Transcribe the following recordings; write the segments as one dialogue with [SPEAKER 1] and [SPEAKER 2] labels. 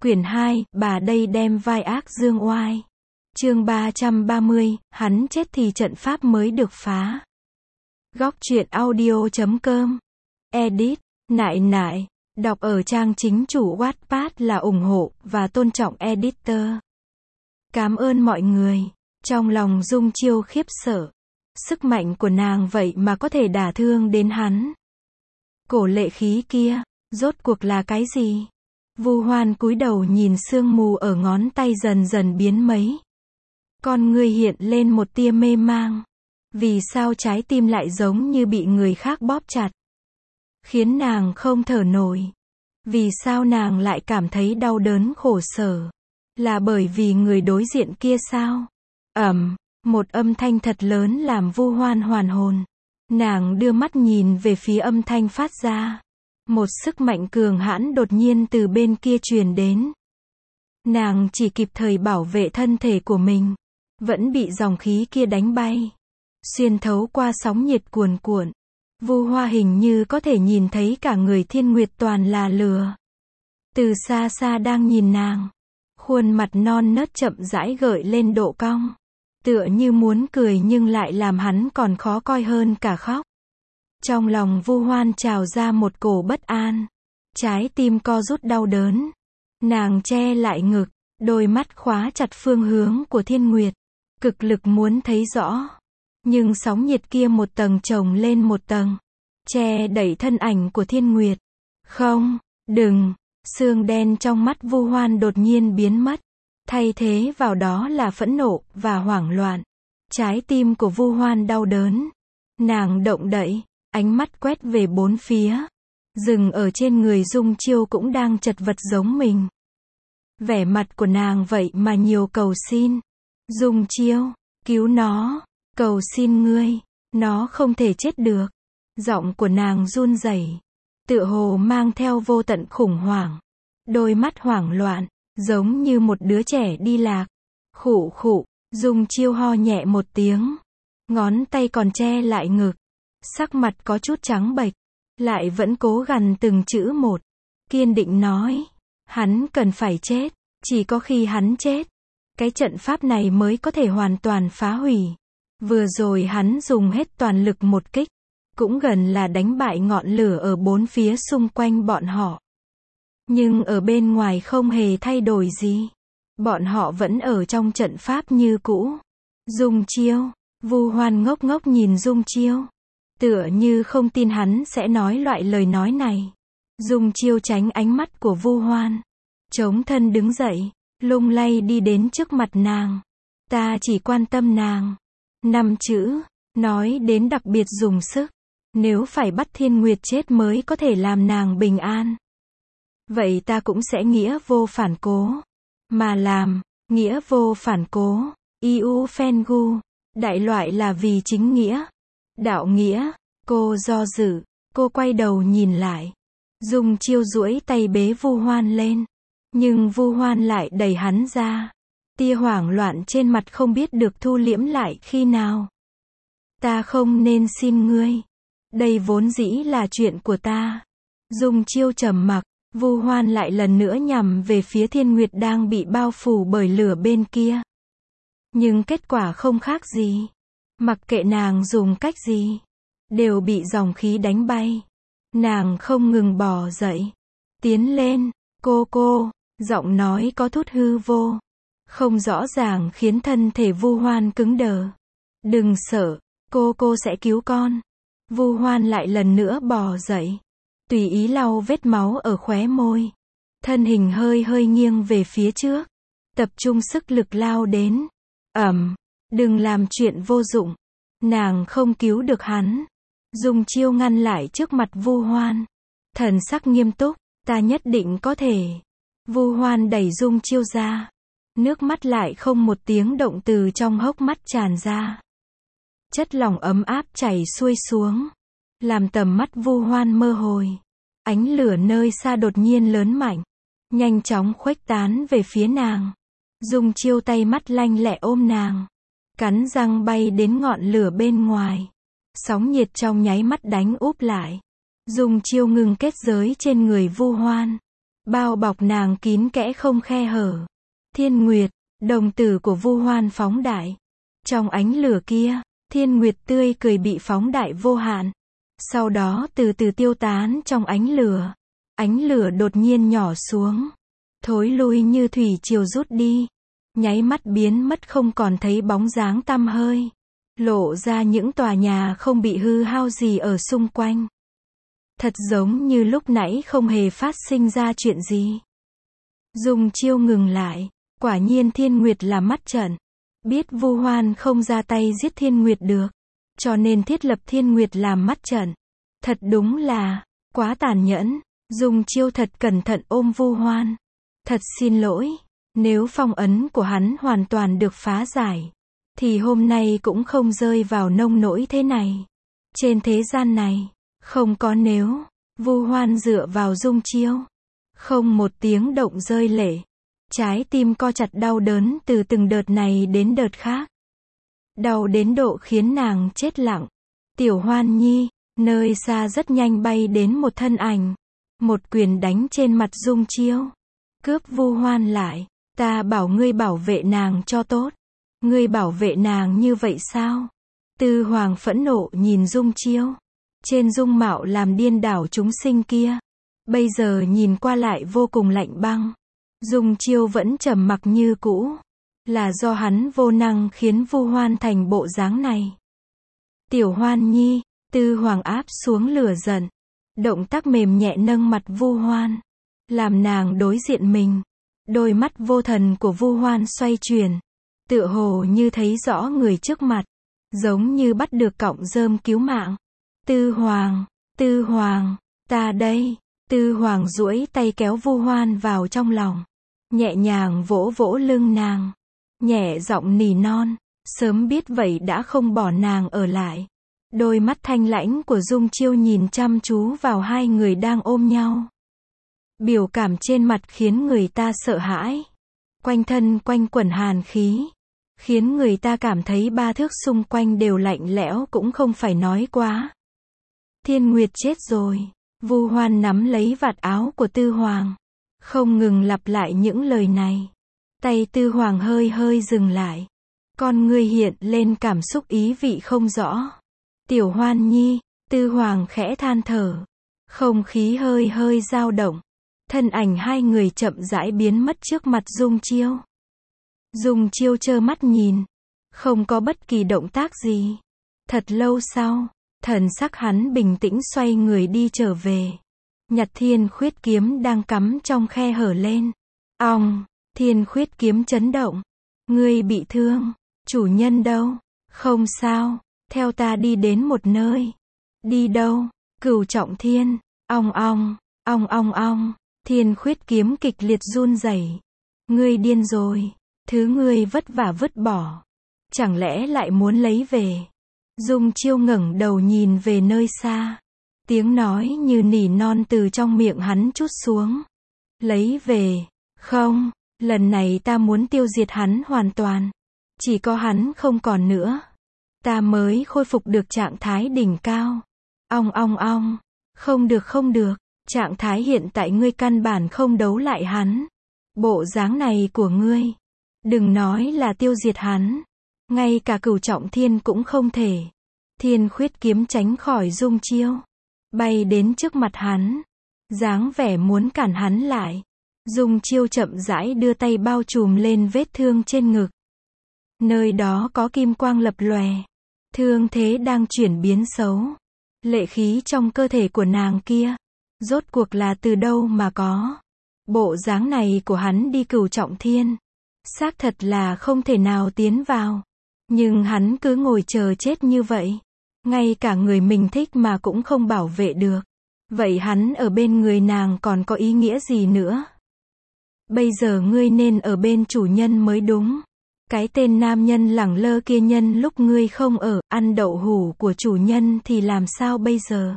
[SPEAKER 1] Quyển 2, bà đây đem vai ác dương oai. Chương 330, hắn chết thì trận pháp mới được phá. Góc truyện audio.com. Edit, nại nại. Đọc ở trang chính chủ Wattpad là ủng hộ và tôn trọng editor. Cảm ơn mọi người. Trong lòng Dung Chiêu khiếp sợ. Sức mạnh của nàng vậy mà có thể đả thương đến hắn. Cổ lệ khí kia, rốt cuộc là cái gì? Vu Hoan cúi đầu nhìn sương mù ở ngón tay dần dần biến mấy. Con ngươi hiện lên một tia mê mang. Vì sao trái tim lại giống như bị người khác bóp chặt? Khiến nàng không thở nổi. Vì sao nàng lại cảm thấy đau đớn khổ sở? Là bởi vì người đối diện kia sao? Một âm thanh thật lớn làm Vu Hoan hoàn hồn. Nàng đưa mắt nhìn về phía âm thanh phát ra. Một sức mạnh cường hãn đột nhiên từ bên kia truyền đến. Nàng chỉ kịp thời bảo vệ thân thể của mình. Vẫn bị dòng khí kia đánh bay. Xuyên thấu qua sóng nhiệt cuồn cuộn. Vu Hoa hình như có thể nhìn thấy cả người Thiên Nguyệt toàn là lửa. Từ xa xa đang nhìn nàng. Khuôn mặt non nớt chậm rãi gợi lên độ cong. Tựa như muốn cười nhưng lại làm hắn còn khó coi hơn cả khóc. Trong lòng Vu Hoan trào ra một cổ bất an. Trái tim co rút đau đớn. Nàng che lại ngực, đôi mắt khóa chặt phương hướng của Thiên Nguyệt. Cực lực muốn thấy rõ. Nhưng sóng nhiệt kia một tầng chồng lên một tầng. Che đẩy thân ảnh của Thiên Nguyệt. Không, đừng. Sương đen trong mắt Vu Hoan đột nhiên biến mất. Thay thế vào đó là phẫn nộ và hoảng loạn. Trái tim của Vu Hoan đau đớn. Nàng động đậy. Ánh mắt quét về bốn phía. Dừng ở trên người Dung Chiêu cũng đang chật vật giống mình. Vẻ mặt của nàng vậy mà nhiều cầu xin. Dung Chiêu, cứu nó. Cầu xin ngươi. Nó không thể chết được. Giọng của nàng run rẩy. Tựa hồ mang theo vô tận khủng hoảng. Đôi mắt hoảng loạn. Giống như một đứa trẻ đi lạc. Khụ khụ. Dung Chiêu ho nhẹ một tiếng. Ngón tay còn che lại ngực. Sắc mặt có chút trắng bệch, lại vẫn cố gằn từng chữ một, kiên định nói, hắn cần phải chết, chỉ có khi hắn chết, cái trận pháp này mới có thể hoàn toàn phá hủy. Vừa rồi hắn dùng hết toàn lực một kích, cũng gần là đánh bại ngọn lửa ở bốn phía xung quanh bọn họ. Nhưng ở bên ngoài không hề thay đổi gì. Bọn họ vẫn ở trong trận pháp như cũ. Dung Chiêu, Vu Hoan ngốc ngốc nhìn Dung Chiêu. Tựa như không tin hắn sẽ nói loại lời nói này. Dung Chiêu tránh ánh mắt của Vu Hoan. Chống thân đứng dậy, lung lay đi đến trước mặt nàng. Ta chỉ quan tâm nàng. 5 chữ, nói đến đặc biệt dùng sức. Nếu phải bắt Thiên Nguyệt chết mới có thể làm nàng bình an. Vậy ta cũng sẽ nghĩa vô phản cố. Mà làm, nghĩa vô phản cố. Iu phen gu. Đại loại là vì chính nghĩa. Đạo nghĩa. Cô do dự. Cô quay đầu nhìn lại. Dung Chiêu duỗi tay bế Vu Hoan lên. Nhưng Vu Hoan lại đẩy hắn ra. Tia hoảng loạn trên mặt không biết được thu liễm lại khi nào. Ta không nên xin ngươi. Đây vốn dĩ là chuyện của ta. Dung Chiêu trầm mặc. Vu Hoan lại lần nữa nhằm về phía Thiên Nguyệt đang bị bao phủ bởi lửa bên kia. Nhưng kết quả không khác gì. Mặc kệ nàng dùng cách gì, đều bị dòng khí đánh bay. Nàng không ngừng bò dậy. Tiến lên, cô, giọng nói có chút hư vô. Không rõ ràng khiến thân thể Vu Hoan cứng đờ. Đừng sợ, cô sẽ cứu con. Vu Hoan lại lần nữa bò dậy. Tùy ý lau vết máu ở khóe môi. Thân hình hơi nghiêng về phía trước. Tập trung sức lực lao đến. Đừng làm chuyện vô dụng. Nàng không cứu được hắn. Dung Chiêu ngăn lại trước mặt Vu Hoan. Thần sắc nghiêm túc, ta nhất định có thể. Vu Hoan đẩy Dung Chiêu ra. Nước mắt lại không một tiếng động từ trong hốc mắt tràn ra. Chất lỏng ấm áp chảy xuôi xuống. Làm tầm mắt Vu Hoan mơ hồi. Ánh lửa nơi xa đột nhiên lớn mạnh. Nhanh chóng khuếch tán về phía nàng. Dung Chiêu tay mắt lanh lẹ ôm nàng. Cắn răng bay đến ngọn lửa bên ngoài. Sóng nhiệt trong nháy mắt đánh úp lại. Dung Chiêu ngừng kết giới trên người Vu Hoan. bao bọc nàng kín kẽ không khe hở. Thiên Nguyệt, đồng tử của Vu Hoan phóng đại. Trong ánh lửa kia, Thiên Nguyệt tươi cười bị phóng đại vô hạn. Sau đó từ từ tiêu tán trong ánh lửa. Ánh lửa đột nhiên nhỏ xuống. Thối lui như thủy triều rút đi. Nháy mắt biến mất không còn thấy bóng dáng tăm hơi. Lộ ra những tòa nhà không bị hư hao gì ở xung quanh. Thật giống như lúc nãy không hề phát sinh ra chuyện gì. Dung Chiêu ngừng lại. Quả nhiên Thiên Nguyệt là mắt trận. Biết Vu Hoan không ra tay giết Thiên Nguyệt được. Cho nên thiết lập Thiên Nguyệt làm mắt trận. Thật đúng là quá tàn nhẫn. Dung Chiêu thật cẩn thận ôm Vu Hoan. Thật xin lỗi. Nếu phong ấn của hắn hoàn toàn được phá giải, thì hôm nay cũng không rơi vào nông nỗi thế này. Trên thế gian này, không có nếu. Vu Hoan dựa vào Dung Chiêu. Không một tiếng động rơi lệ. Trái tim co chặt đau đớn từ từng đợt này đến đợt khác. Đau đến độ khiến nàng chết lặng. Tiểu Hoan Nhi, nơi xa rất nhanh bay đến một thân ảnh. Một quyền đánh trên mặt Dung Chiêu. Cướp Vu Hoan lại. Ta bảo ngươi bảo vệ nàng cho tốt. Ngươi bảo vệ nàng như vậy sao? Tư Hoàng phẫn nộ nhìn Dung Chiêu. Trên dung mạo làm điên đảo chúng sinh kia. Bây giờ nhìn qua lại vô cùng lạnh băng. Dung Chiêu vẫn trầm mặc như cũ. Là do hắn vô năng khiến Vu Hoan thành bộ dáng này. Tiểu Hoan Nhi, Tư Hoàng áp xuống lửa giận. Động tác mềm nhẹ nâng mặt Vu Hoan. Làm nàng đối diện mình. Đôi mắt vô thần của Vu Hoan xoay chuyển. Tựa hồ như thấy rõ người trước mặt. Giống như bắt được cọng rơm cứu mạng. Tư Hoàng, ta đây. Tư Hoàng duỗi tay kéo Vu Hoan vào trong lòng. Nhẹ nhàng vỗ vỗ lưng nàng. Nhẹ giọng nỉ non. Sớm biết vậy đã không bỏ nàng ở lại. Đôi mắt thanh lãnh của Dung Chiêu nhìn chăm chú vào hai người đang ôm nhau. Biểu cảm trên mặt khiến người ta sợ hãi. Quanh thân quanh quẩn hàn khí. Khiến người ta cảm thấy ba thước xung quanh đều lạnh lẽo cũng không phải nói quá. Thiên Nguyệt chết rồi. Vu Hoan nắm lấy vạt áo của Tư Hoàng. Không ngừng lặp lại những lời này. Tay Tư Hoàng hơi hơi dừng lại. Con ngươi hiện lên cảm xúc ý vị không rõ. Tiểu Hoan Nhi, Tư Hoàng khẽ than thở. Không khí hơi hơi dao động. Thân ảnh hai người chậm rãi biến mất trước mặt Dung Chiêu. Dung Chiêu trơ mắt nhìn. Không có bất kỳ động tác gì. Thật lâu sau, thần sắc hắn bình tĩnh xoay người đi trở về. Nhặt Thiên Khuyết kiếm đang cắm trong khe hở lên. Ong, Thiên Khuyết kiếm chấn động. Ngươi bị thương. Chủ nhân đâu? Không sao, theo ta đi đến một nơi. Đi đâu? Cửu Trọng Thiên. Ong ong, ong ong ong. Thiên Khuyết kiếm kịch liệt run rẩy. Ngươi điên rồi. Thứ ngươi vất vả vứt bỏ. Chẳng lẽ lại muốn lấy về? Dung Chiêu ngẩng đầu nhìn về nơi xa. Tiếng nói như nỉ non từ trong miệng hắn trút xuống. Lấy về? Không, lần này ta muốn tiêu diệt hắn hoàn toàn. Chỉ có hắn không còn nữa. Ta mới khôi phục được trạng thái đỉnh cao. Ong ong ong. Không được không được. Trạng thái hiện tại ngươi căn bản không đấu lại hắn. Bộ dáng này của ngươi. Đừng nói là tiêu diệt hắn. Ngay cả Cửu Trọng Thiên cũng không thể. Thiên Khuyết kiếm tránh khỏi Dung Chiêu. Bay đến trước mặt hắn. Dáng vẻ muốn cản hắn lại. Dung Chiêu chậm rãi đưa tay bao trùm lên vết thương trên ngực. Nơi đó có kim quang lập lòe. Thương thế đang chuyển biến xấu. Lệ khí trong cơ thể của nàng kia. Rốt cuộc là từ đâu mà có. Bộ dáng này của hắn đi Cửu Trọng Thiên. Xác thật là không thể nào tiến vào. Nhưng hắn cứ ngồi chờ chết như vậy. Ngay cả người mình thích mà cũng không bảo vệ được. Vậy hắn ở bên người nàng còn có ý nghĩa gì nữa? Bây giờ ngươi nên ở bên chủ nhân mới đúng. Cái tên nam nhân lẳng lơ kia nhân lúc ngươi không ở, ăn đậu hủ của chủ nhân thì làm sao bây giờ?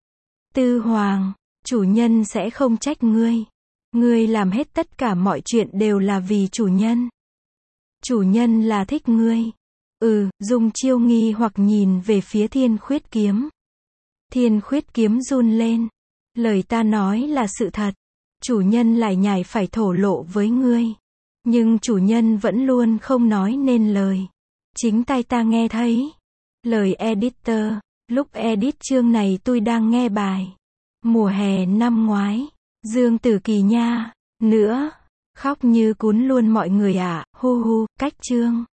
[SPEAKER 1] Tư Hoàng, chủ nhân sẽ không trách ngươi. Ngươi làm hết tất cả mọi chuyện đều là vì chủ nhân. Chủ nhân là thích ngươi. Dung Chiêu nghi hoặc nhìn về phía Thiên Khuyết kiếm. Thiên Khuyết kiếm run lên. Lời ta nói là sự thật. Chủ nhân lại nhảy phải thổ lộ với ngươi. Nhưng chủ nhân vẫn luôn không nói nên lời. Chính tai ta nghe thấy. Lời editor. Lúc edit chương này tôi đang nghe bài Mùa hè năm ngoái. Dương Tử Kỳ nha. Nữa. Khóc như cún luôn mọi người ạ. Hu hu. Cách chương.